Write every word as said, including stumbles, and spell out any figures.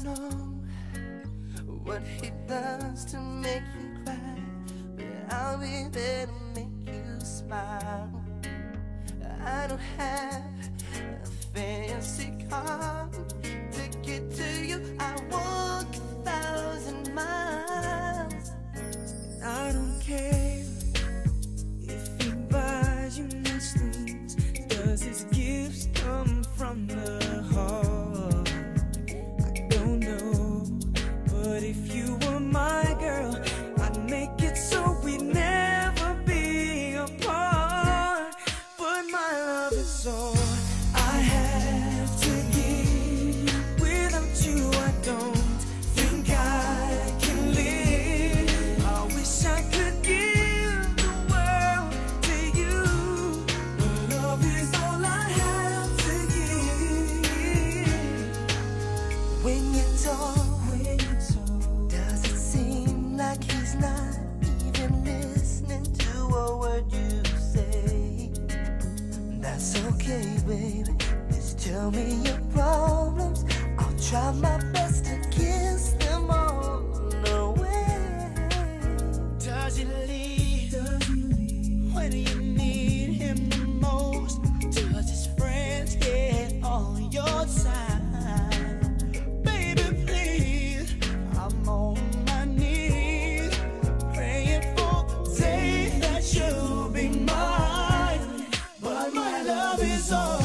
know what he does to make you cry, but I'll be there to make you smile. I don't have a fancy car to get to you. I walk a thousand miles. I don't care if he buys you nice things. Does his gifts come from the heart? I don't know, but if you were my girl, I'd make it so we'd never be apart. But my love is all I have to give. Without you I don't think I can live. I wish I could give the world to you, but love is all I have to give. When you talk, when you talk, does it seem like he's not even listening to a word you say? That's okay, baby. Just tell me your problems. I'll try my best to kiss them all away. Does he leave? Does he leave when you need him the most? Does his friends get on your side? Baby, please, I'm on my knees, praying for the day that you'll be mine. But my love is all